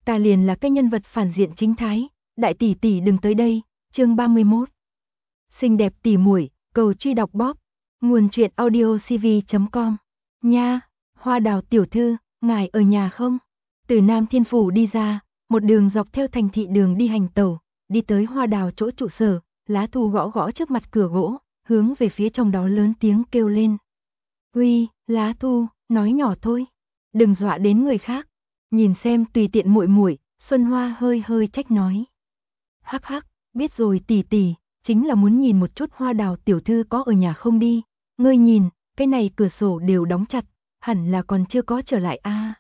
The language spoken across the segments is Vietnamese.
ta liền là cái nhân vật phản diện chính thái, đại tỷ tỷ đừng tới đây. Chương 31. Xinh đẹp tỷ muội, cầu truy đọc bóp. Nguồn truyện audiocv.com. Nha, Hoa Đào tiểu thư, ngài ở nhà không? Từ Nam Thiên Phủ đi ra, một đường dọc theo thành thị đường đi hành tẩu, đi tới Hoa Đào chỗ trụ sở, Lá Thu gõ gõ trước mặt cửa gỗ, hướng về phía trong đó lớn tiếng kêu lên. Uy, Lá Thu, nói nhỏ thôi, đừng dọa đến người khác. Nhìn xem tùy tiện muội muội, Xuân Hoa hơi hơi trách nói. Hắc hắc, biết rồi tỷ tỷ, chính là muốn nhìn một chút Hoa Đào tiểu thư có ở nhà không đi. Ngươi nhìn, cái này cửa sổ đều đóng chặt, hẳn là còn chưa có trở lại a.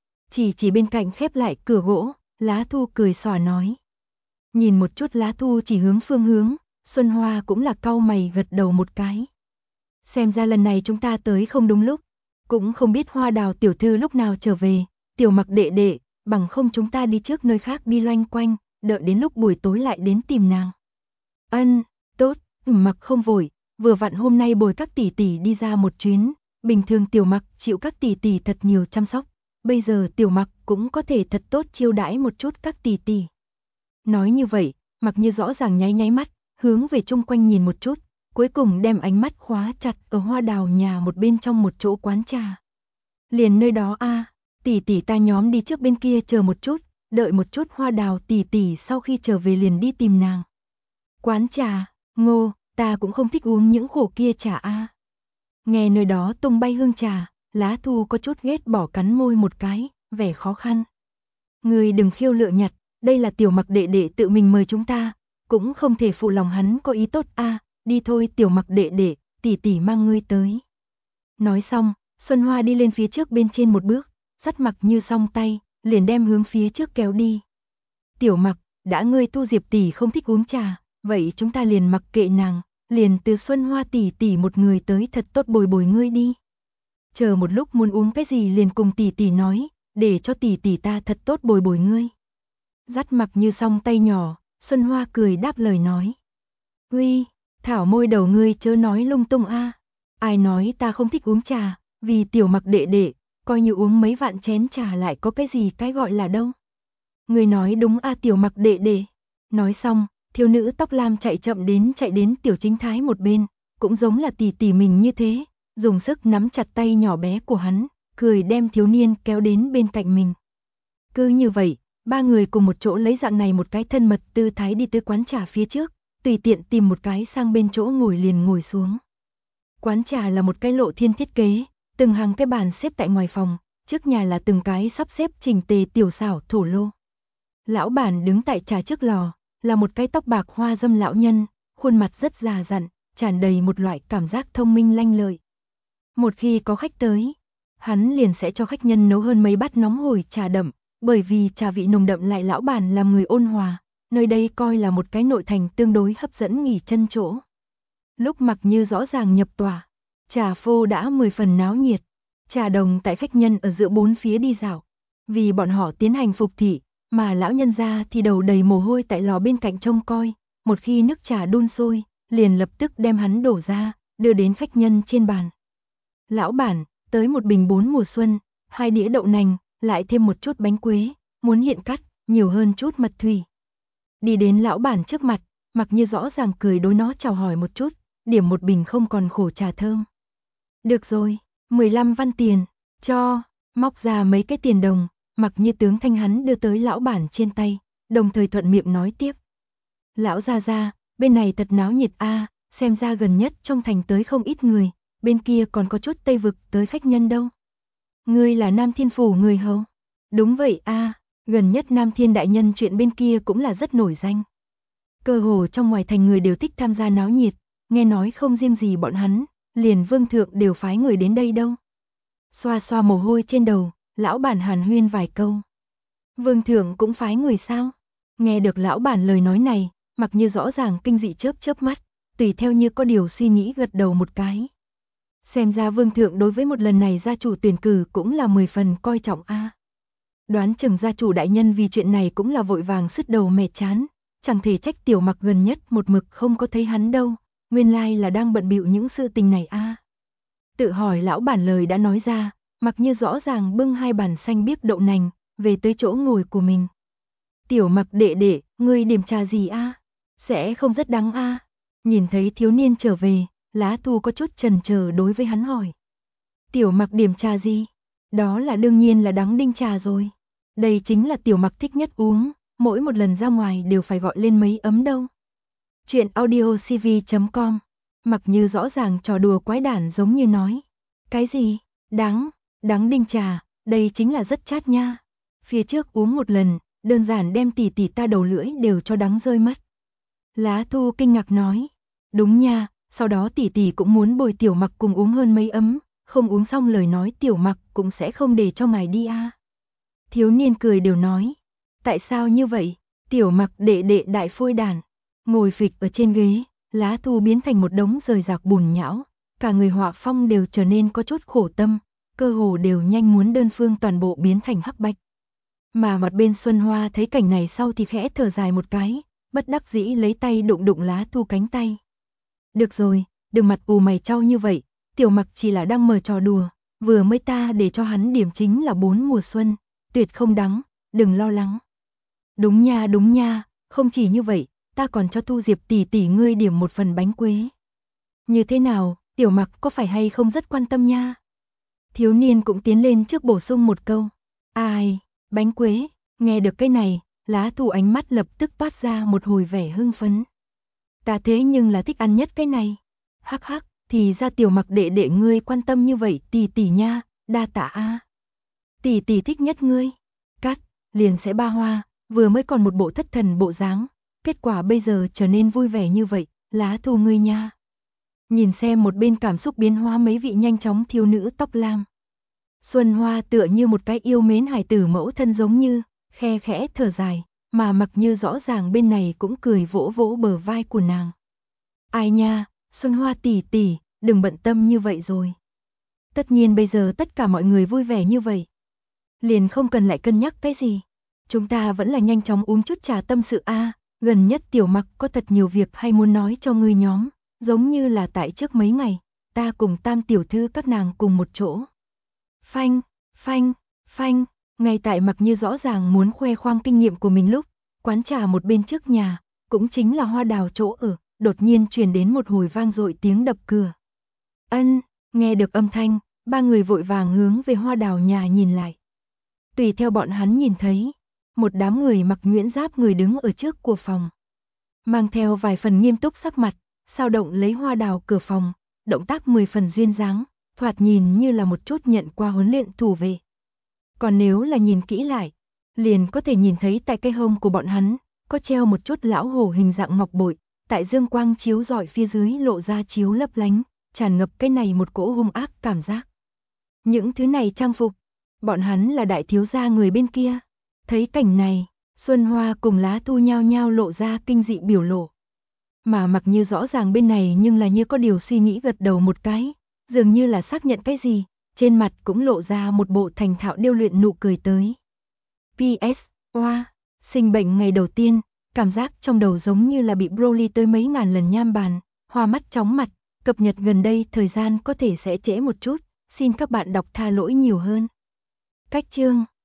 Chỉ bên cạnh khép lại cửa gỗ, Lá Thu cười xòa nói. Nhìn một chút Lá Thu chỉ hướng phương hướng, Xuân Hoa cũng là cau mày gật đầu một cái. Xem ra lần này chúng ta tới không đúng lúc, cũng không biết Hoa Đào tiểu thư lúc nào trở về. Tiểu Mặc đệ đệ, bằng không chúng ta đi trước nơi khác đi loanh quanh, đợi đến lúc buổi tối lại đến tìm nàng. Ân, tốt, Mặc không vội, vừa vặn hôm nay bồi các tỷ tỷ đi ra một chuyến, bình thường Tiểu Mặc chịu các tỷ tỷ thật nhiều chăm sóc, bây giờ Tiểu Mặc cũng có thể thật tốt chiêu đãi một chút các tỷ tỷ. Nói như vậy, Mặc Như rõ ràng nháy nháy mắt, hướng về chung quanh nhìn một chút, cuối cùng đem ánh mắt khóa chặt ở Hoa Đào nhà một bên trong một chỗ quán trà. Liền nơi đó a. Tỷ tỷ ta nhóm đi trước bên kia chờ một chút, đợi một chút Hoa Đào tỷ tỷ sau khi trở về liền đi tìm nàng. Quán trà, ngô, ta cũng không thích uống những khổ kia trà a. Nghe nơi đó tung bay hương trà, Lá Thu có chút ghét bỏ cắn môi một cái, vẻ khó khăn. Ngươi đừng khiêu lựa nhặt, đây là Tiểu Mặc đệ đệ tự mình mời chúng ta, cũng không thể phụ lòng hắn có ý tốt a. Đi thôi Tiểu Mặc đệ đệ, tỷ tỷ mang ngươi tới. Nói xong, Xuân Hoa đi lên phía trước bên trên một bước, dắt Mặc Như song tay, liền đem hướng phía trước kéo đi. Tiểu Mặc, đã ngươi Tu Diệp tỷ không thích uống trà, vậy chúng ta liền mặc kệ nàng, liền từ Xuân Hoa tỷ tỷ một người tới thật tốt bồi bồi ngươi đi. Chờ một lúc muốn uống cái gì liền cùng tỷ tỷ nói, để cho tỷ tỷ ta thật tốt bồi bồi ngươi. Dắt Mặc Như song tay nhỏ, Xuân Hoa cười đáp lời nói. Uy, thảo môi đầu ngươi chớ nói lung tung a. Ai nói ta không thích uống trà, vì Tiểu Mặc đệ đệ, coi như uống mấy vạn chén trà lại có cái gì cái gọi là đâu. Người nói đúng a Tiểu Mặc đệ đệ. Nói xong, thiếu nữ tóc lam chạy đến Tiểu Chính Thái một bên, cũng giống là tỷ tỷ mình như thế, dùng sức nắm chặt tay nhỏ bé của hắn, cười đem thiếu niên kéo đến bên cạnh mình. Cứ như vậy, ba người cùng một chỗ lấy dạng này một cái thân mật tư thái đi tới quán trà phía trước, tùy tiện tìm một cái sang bên chỗ ngồi liền ngồi xuống. Quán trà là một cái lộ thiên thiết kế, từng hàng cái bàn xếp tại ngoài phòng, trước nhà là từng cái sắp xếp chỉnh tề tiểu xảo thổ lô. Lão bản đứng tại trà trước lò, là một cái tóc bạc hoa dâm lão nhân, khuôn mặt rất già dặn, tràn đầy một loại cảm giác thông minh lanh lợi. Một khi có khách tới, hắn liền sẽ cho khách nhân nấu hơn mấy bát nóng hổi trà đậm, bởi vì trà vị nồng đậm lại lão bản làm người ôn hòa, nơi đây coi là một cái nội thành tương đối hấp dẫn nghỉ chân chỗ. Lúc Mặc Như rõ ràng nhập tòa, trà phô đã 10 phần náo nhiệt, trà đồng tại khách nhân ở giữa bốn phía đi dạo, vì bọn họ tiến hành phục thị, mà lão nhân gia thì đầu đầy mồ hôi tại lò bên cạnh trông coi, một khi nước trà đun sôi, liền lập tức đem hắn đổ ra, đưa đến khách nhân trên bàn. Lão bản, tới một bình 4 mùa xuân, 2 đĩa đậu nành, lại thêm một chút bánh quế, muốn hiện cắt, nhiều hơn chút mật thủy. Đi đến lão bản trước mặt, Mặc Như rõ ràng cười đối nó chào hỏi một chút, điểm một bình không còn khổ trà thơm. Được rồi, 15 văn tiền, cho, móc ra mấy cái tiền đồng, Mặc Như tướng thanh hắn đưa tới lão bản trên tay, đồng thời thuận miệng nói tiếp. Lão gia gia, bên này thật náo nhiệt a, xem ra gần nhất trong thành tới không ít người, bên kia còn có chút Tây vực tới khách nhân đâu. Ngươi là Nam Thiên Phủ người hầu? Đúng vậy a, gần nhất Nam Thiên đại nhân chuyện bên kia cũng là rất nổi danh. Cơ hồ trong ngoài thành người đều thích tham gia náo nhiệt, nghe nói không riêng gì bọn hắn, liền vương thượng đều phái người đến đây đâu. Xoa xoa mồ hôi trên đầu, lão bản hàn huyên vài câu. Vương thượng cũng phái người sao? Nghe được lão bản lời nói này, Mặc Như rõ ràng kinh dị chớp chớp mắt, tùy theo như có điều suy nghĩ gật đầu một cái. Xem ra vương thượng đối với một lần này gia chủ tuyển cử cũng là 10 phần coi trọng a. Đoán chừng gia chủ đại nhân vì chuyện này cũng là vội vàng sứt đầu mẻ chán, chẳng thể trách Tiểu Mặc gần nhất một mực không có thấy hắn đâu, nguyên lai là đang bận bịu những sự tình này a. Tự hỏi lão bản lời đã nói ra, Mặc Như rõ ràng bưng 2 bàn xanh biếc đậu nành, về tới chỗ ngồi của mình. Tiểu Mặc đệ đệ, ngươi điểm trà gì a? Sẽ không rất đắng a? Nhìn thấy thiếu niên trở về, Lá Thu có chút chần chờ đối với hắn hỏi. Tiểu Mặc điểm trà gì? Đó là đương nhiên là đắng đinh trà rồi. Đây chính là Tiểu Mặc thích nhất uống, mỗi một lần ra ngoài đều phải gọi lên mấy ấm đâu. Chuyện audiocv.com. Mặc Như rõ ràng trò đùa quái đản giống như nói. Cái gì? Đắng đinh trà, đây chính là rất chát nha. Phía trước uống một lần, đơn giản đem tỷ tỷ ta đầu lưỡi đều cho đắng rơi mất. Lá Thu kinh ngạc nói. Đúng nha, sau đó tỷ tỷ cũng muốn bồi Tiểu Mặc cùng uống hơn mấy ấm, không uống xong lời nói Tiểu Mặc cũng sẽ không để cho ngài đi a. Thiếu niên cười đều nói. Tại sao như vậy? Tiểu Mặc đệ đệ đại phôi đàn. Ngồi phịch ở trên ghế, Lá Thu biến thành một đống rời rạc bùn nhão, cả người họa phong đều trở nên có chút khổ tâm, cơ hồ đều nhanh muốn đơn phương toàn bộ biến thành hắc bạch. Mà mặt bên Xuân Hoa thấy cảnh này sau thì khẽ thở dài một cái, bất đắc dĩ lấy tay đụng đụng Lá Thu cánh tay. Được rồi, đừng mặt ù mày chau như vậy, Tiểu Mặc chỉ là đang mở trò đùa, vừa mới ta để cho hắn điểm chính là 4 mùa xuân, tuyệt không đắng, đừng lo lắng. Đúng nha, không chỉ như vậy, ta còn cho Thu Diệp tỷ tỷ ngươi điểm một phần bánh quế. Như thế nào, Tiểu Mặc có phải hay không rất quan tâm nha? Thiếu niên cũng tiến lên trước bổ sung một câu. Ai, bánh quế, nghe được cái này, Lá Thu ánh mắt lập tức toát ra một hồi vẻ hưng phấn. Ta thế nhưng là thích ăn nhất cái này. Hắc hắc, thì ra Tiểu Mặc đệ đệ ngươi quan tâm như vậy tỷ tỷ nha, đa tạ a. Tỷ tỷ thích nhất ngươi. Cắt, liền sẽ ba hoa, vừa mới còn một bộ thất thần bộ dáng, kết quả bây giờ trở nên vui vẻ như vậy, Lá Thu ngươi nha. Nhìn xem một bên cảm xúc biến hóa mấy vị nhanh chóng thiếu nữ tóc lam. Xuân Hoa tựa như một cái yêu mến hài tử mẫu thân giống như, khe khẽ thở dài, mà Mặc Như rõ ràng bên này cũng cười vỗ vỗ bờ vai của nàng. Ai nha, Xuân Hoa tỷ tỷ, đừng bận tâm như vậy rồi. Tất nhiên bây giờ tất cả mọi người vui vẻ như vậy. Liền không cần lại cân nhắc cái gì. Chúng ta vẫn là nhanh chóng uống chút trà tâm sự a. Gần nhất Tiểu Mặc có thật nhiều việc hay muốn nói cho ngươi nhóm, giống như là tại trước mấy ngày, ta cùng Tam tiểu thư các nàng cùng một chỗ. Phanh, ngay tại Mặc Như rõ ràng muốn khoe khoang kinh nghiệm của mình lúc, quán trà một bên trước nhà, cũng chính là Hoa Đào chỗ ở, đột nhiên truyền đến một hồi vang dội tiếng đập cửa. Nghe được âm thanh, ba người vội vàng hướng về Hoa Đào nhà nhìn lại. Tùy theo bọn hắn nhìn thấy, một đám người mặc nhuyễn giáp người đứng ở trước của phòng. Mang theo vài phần nghiêm túc sắc mặt, sao động lấy Hoa Đào cửa phòng, động tác 10 phần duyên dáng, thoạt nhìn như là một chút nhận qua huấn luyện thủ vệ. Còn nếu là nhìn kỹ lại, liền có thể nhìn thấy tại cái hông của bọn hắn, có treo một chút lão hổ hình dạng ngọc bội, tại dương quang chiếu rọi phía dưới lộ ra chiếu lấp lánh, tràn ngập cái này một cỗ hung ác cảm giác. Những thứ này trang phục, bọn hắn là đại thiếu gia người bên kia. Thấy cảnh này, Xuân Hoa cùng Lá Thu nhao nhao lộ ra kinh dị biểu lộ. Mà Mặc Như rõ ràng bên này nhưng là như có điều suy nghĩ gật đầu một cái, dường như là xác nhận cái gì, trên mặt cũng lộ ra một bộ thành thạo điêu luyện nụ cười tới. PS, sinh bệnh ngày đầu tiên, cảm giác trong đầu giống như là bị Broly tới mấy ngàn lần nham bàn, hoa mắt chóng mặt, cập nhật gần đây thời gian có thể sẽ trễ một chút, xin các bạn đọc tha lỗi nhiều hơn. Cách chương